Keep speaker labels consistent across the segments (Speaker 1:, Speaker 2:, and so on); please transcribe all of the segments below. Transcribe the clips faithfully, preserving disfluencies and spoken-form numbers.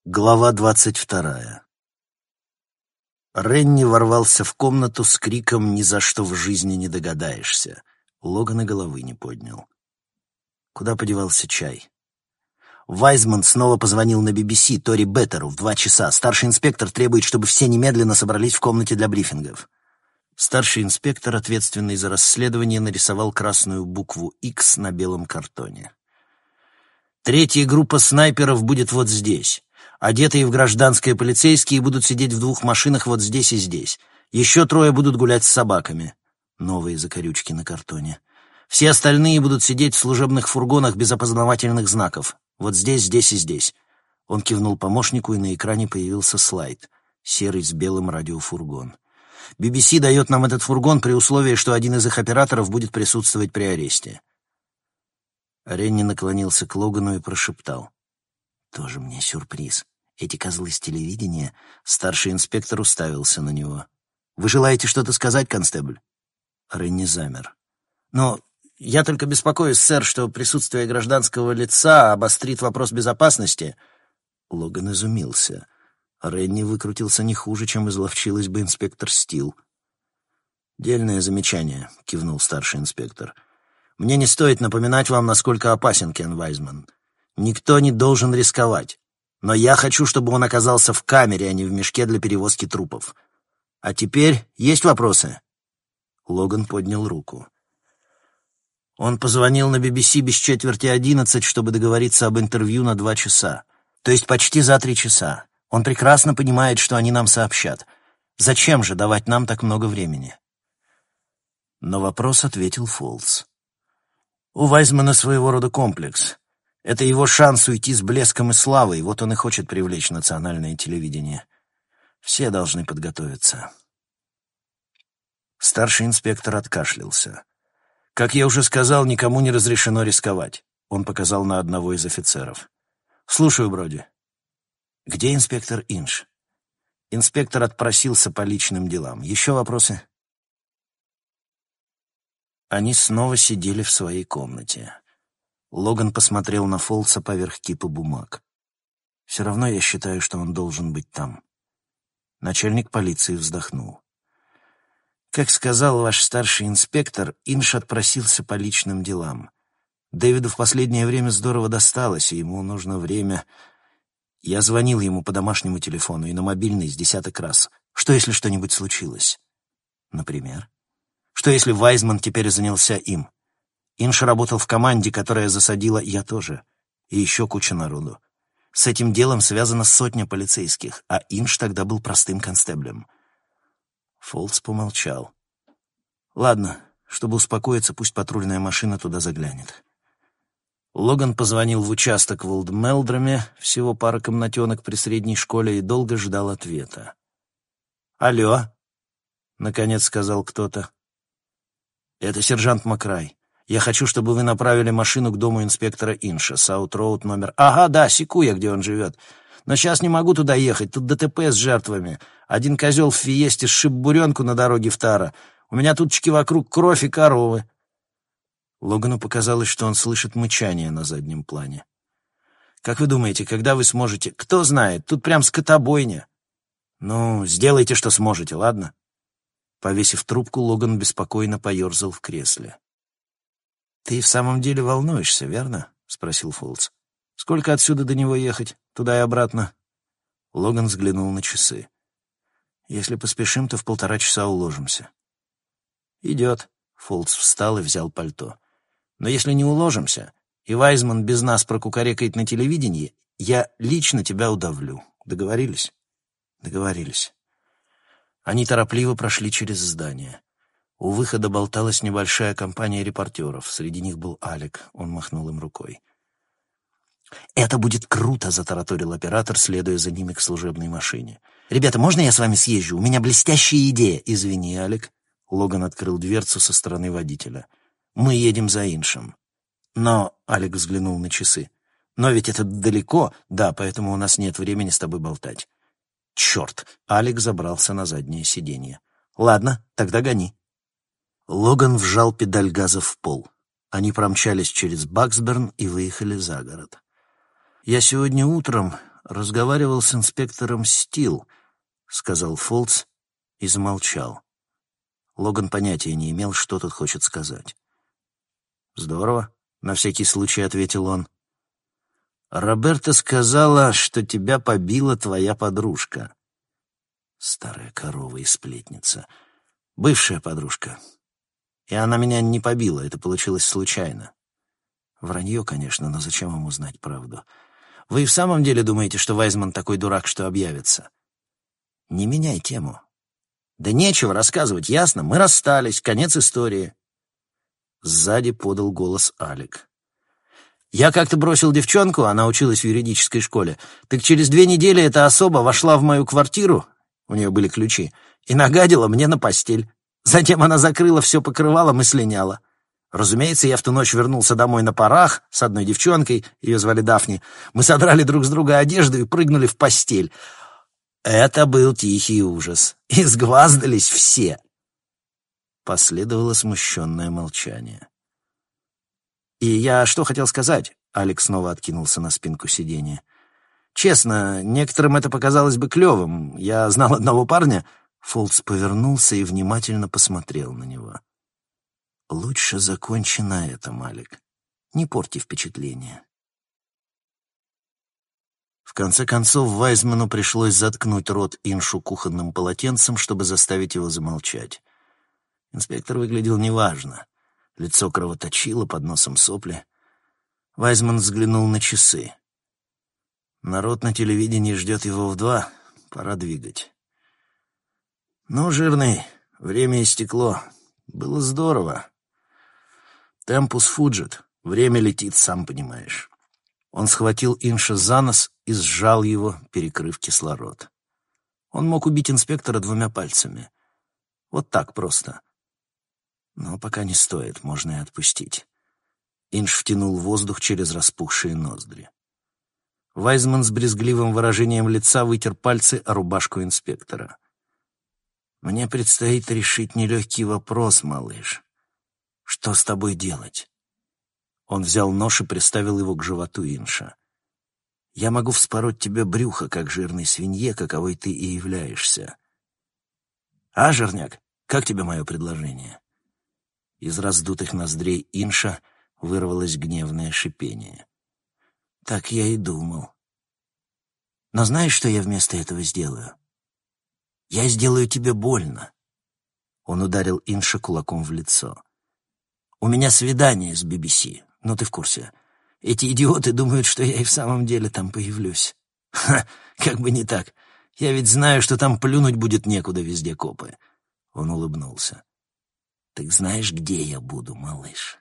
Speaker 1: Глава двадцать вторая. Ренни ворвался в комнату с криком «Ни за что в жизни не догадаешься!». Логан и головы не поднял. Куда подевался чай? Вайзман снова позвонил на би би си Тори Беттеру в два часа. Старший инспектор требует, чтобы все немедленно собрались в комнате для брифингов. Старший инспектор, ответственный за расследование, нарисовал красную букву «Х» на белом картоне. Третья группа снайперов будет вот здесь. Одетые в гражданское полицейские будут сидеть в двух машинах вот здесь и здесь. Еще трое будут гулять с собаками. Новые закорючки на картоне. Все остальные будут сидеть в служебных фургонах без опознавательных знаков. Вот здесь, здесь и здесь. Он кивнул помощнику, и на экране появился слайд. Серый с белым радиофургон. би би си дает нам этот фургон при условии, что один из их операторов будет присутствовать при аресте. Ренни наклонился к Логану и прошептал. «Тоже мне сюрприз. Эти козлы с телевидения...» Старший инспектор уставился на него. «Вы желаете что-то сказать, констебль?» Ренни замер. «Но я только беспокоюсь, сэр, что присутствие гражданского лица обострит вопрос безопасности». Логан изумился. Ренни выкрутился не хуже, чем изловчилась бы инспектор Стил. «Дельное замечание», — кивнул старший инспектор. «Мне не стоит напоминать вам, насколько опасен Кен Вайзман. Никто не должен рисковать. Но я хочу, чтобы он оказался в камере, а не в мешке для перевозки трупов. А теперь есть вопросы?» Логан поднял руку. Он позвонил на би би си без четверти одиннадцать, чтобы договориться об интервью на два часа. То есть почти за три часа. Он прекрасно понимает, что они нам сообщат. Зачем же давать нам так много времени? На вопрос ответил Фолс. У Вайзмана своего рода комплекс. Это его шанс уйти с блеском и славой, вот он и хочет привлечь национальное телевидение. Все должны подготовиться. Старший инспектор откашлялся. «Как я уже сказал, никому не разрешено рисковать», — он показал на одного из офицеров. «Слушаю, Броди». «Где инспектор Инш?» Инспектор отпросился по личным делам. «Еще вопросы?» Они снова сидели в своей комнате. Логан посмотрел на Фолса поверх кипа бумаг. «Все равно я считаю, что он должен быть там». Начальник полиции вздохнул. «Как сказал ваш старший инспектор, Инш отпросился по личным делам. Дэвиду в последнее время здорово досталось, и ему нужно время. Я звонил ему по домашнему телефону и на мобильный с десяток раз. Что, если что-нибудь случилось? Например? Что, если Вайзман теперь занялся им? Инш работал в команде, которая засадила «я тоже». И еще куча народу. С этим делом связана сотня полицейских, а Инш тогда был простым констеблем». Фолс помолчал. «Ладно, чтобы успокоиться, пусть патрульная машина туда заглянет». Логан позвонил в участок в Олд-Мелдроме, всего пара комнатенок при средней школе, и долго ждал ответа. «Алло», — наконец сказал кто-то. «Это сержант Макрай. Я хочу, чтобы вы направили машину к дому инспектора Инша, Саут-Роуд номер... Ага, да, секу я, где он живет. Но сейчас не могу туда ехать, тут ДТП с жертвами. Один козел в Фиесте сшиб буренку на дороге в Таро. У меня тутчки вокруг кровь и коровы». Логану показалось, что он слышит мычание на заднем плане. «Как вы думаете, когда вы сможете...» «Кто знает, тут прям скотобойня». «Ну, сделайте, что сможете, ладно?» Повесив трубку, Логан беспокойно поерзал в кресле. «Ты в самом деле волнуешься, верно?» — спросил Фолс. «Сколько отсюда до него ехать? Туда и обратно?» Логан взглянул на часы. «Если поспешим, то в полтора часа уложимся». «Идет». Фолс встал и взял пальто. «Но если не уложимся, и Вайзман без нас прокукарекает на телевидении, я лично тебя удавлю. Договорились?» «Договорились». Они торопливо прошли через здание. У выхода болталась небольшая компания репортеров. Среди них был Алек. Он махнул им рукой. «Это будет круто!» — затараторил оператор, следуя за ними к служебной машине. «Ребята, можно я с вами съезжу? У меня блестящая идея!» «Извини, Алек». Логан открыл дверцу со стороны водителя. «Мы едем за Иншем». «Но...» — Алек взглянул на часы. «Но ведь это далеко. Да, поэтому у нас нет времени с тобой болтать». «Черт!» — Алек забрался на заднее сиденье. «Ладно, тогда гони». Логан вжал педаль газа в пол. Они промчались через Баксберн и выехали за город. «Я сегодня утром...» «Разговаривал с инспектором Стил», — сказал Фолтс и замолчал. Логан понятия не имел, что тут хочет сказать. «Здорово», — на всякий случай ответил он. «Роберта сказала, что тебя побила твоя подружка». Старая корова и сплетница. Бывшая подружка. И она меня не побила, это получилось случайно. Вранье, конечно, но зачем ему знать правду? Вы и в самом деле думаете, что Вайзман такой дурак, что объявится? Не меняй тему. Да нечего рассказывать, ясно? Мы расстались, конец истории. Сзади подал голос Алек. Я как-то бросил девчонку, она училась в юридической школе. Так через две недели эта особа вошла в мою квартиру, у нее были ключи, и нагадила мне на постель. Затем она закрыла все покрывалом и слиняла. Разумеется, я в ту ночь вернулся домой на парах с одной девчонкой, ее звали Дафни. Мы содрали друг с друга одежду и прыгнули в постель. Это был тихий ужас. И сгваздались все. Последовало смущенное молчание. «И я что хотел сказать?» Алекс снова откинулся на спинку сиденья. «Честно, некоторым это показалось бы клевым. Я знал одного парня...» Фолтс повернулся и внимательно посмотрел на него. «Лучше закончи на этом, Алек. Не порти впечатление». В конце концов, Вайзману пришлось заткнуть рот Иншу кухонным полотенцем, чтобы заставить его замолчать. Инспектор выглядел неважно. Лицо кровоточило, под носом сопли. Вайзман взглянул на часы. Народ на телевидении ждет его в два. Пора двигать. «Ну, жирный, время истекло. Было здорово. Темпус фуджет. Время летит, сам понимаешь». Он схватил Инша за нос и сжал его, перекрыв кислород. Он мог убить инспектора двумя пальцами. Вот так просто. Но пока не стоит, можно и отпустить. Инш втянул воздух через распухшие ноздри. Вайзман с брезгливым выражением лица вытер пальцы о рубашку инспектора. «Мне предстоит решить нелегкий вопрос, малыш. Что с тобой делать?» Он взял нож и приставил его к животу Инша. «Я могу вспороть тебе брюхо, как жирной свинье, каковой ты и являешься. А, жирняк, как тебе мое предложение?» Из раздутых ноздрей Инша вырвалось гневное шипение. «Так я и думал. Но знаешь, что я вместо этого сделаю? Я сделаю тебе больно». Он ударил Инша кулаком в лицо. «У меня свидание с би би си, ну ты в курсе. Эти идиоты думают, что я и в самом деле там появлюсь. Ха, как бы не так. Я ведь знаю, что там плюнуть будет некуда, везде копы». Он улыбнулся. «Так знаешь, где я буду, малыш?»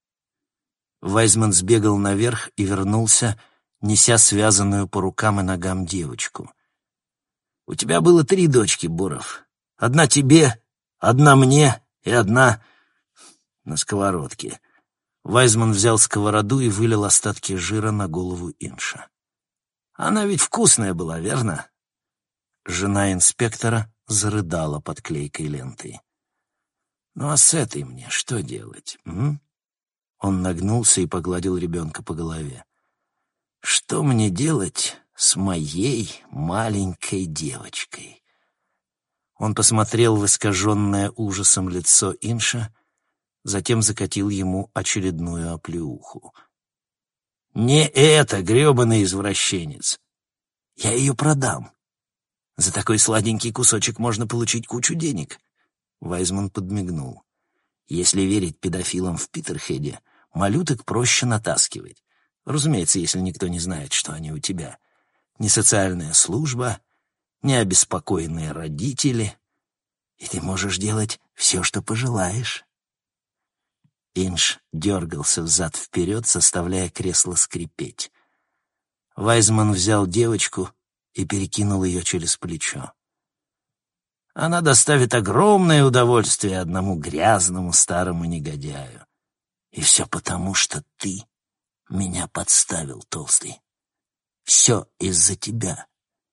Speaker 1: Вайзман сбегал наверх и вернулся, неся связанную по рукам и ногам девочку. «У тебя было три дочки, Боров. Одна тебе, одна мне и одна на сковородке». Вайзман взял сковороду и вылил остатки жира на голову Инша. «Она ведь вкусная была, верно?» Жена инспектора зарыдала под клейкой лентой. «Ну а с этой мне что делать, м?» Он нагнулся и погладил ребенка по голове. «Что мне делать с моей маленькой девочкой?» Он посмотрел в искаженное ужасом лицо Инша, затем закатил ему очередную оплеуху. «Не это, гребаный извращенец! Я ее продам. За такой сладенький кусочек можно получить кучу денег». Вайзман подмигнул. «Если верить педофилам в Питерхеде, малюток проще натаскивать. Разумеется, если никто не знает, что они у тебя. Ни социальная служба, ни обеспокоенные родители. И ты можешь делать все, что пожелаешь». Инш дергался взад-вперед, заставляя кресло скрипеть. Вайзман взял девочку и перекинул ее через плечо. «Она доставит огромное удовольствие одному грязному старому негодяю. И все потому, что ты меня подставил, толстый. Все из-за тебя».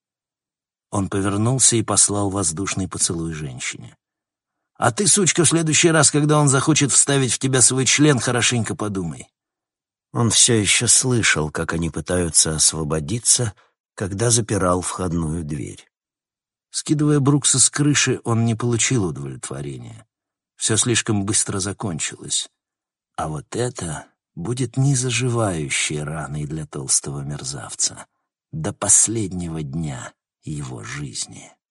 Speaker 1: Он повернулся и послал воздушный поцелуй женщине. «А ты, сучка, в следующий раз, когда он захочет вставить в тебя свой член, хорошенько подумай». Он все еще слышал, как они пытаются освободиться, когда запирал входную дверь. Скидывая Брукса с крыши, он не получил удовлетворения. Все слишком быстро закончилось. А вот это будет незаживающей раной для толстого мерзавца до последнего дня его жизни.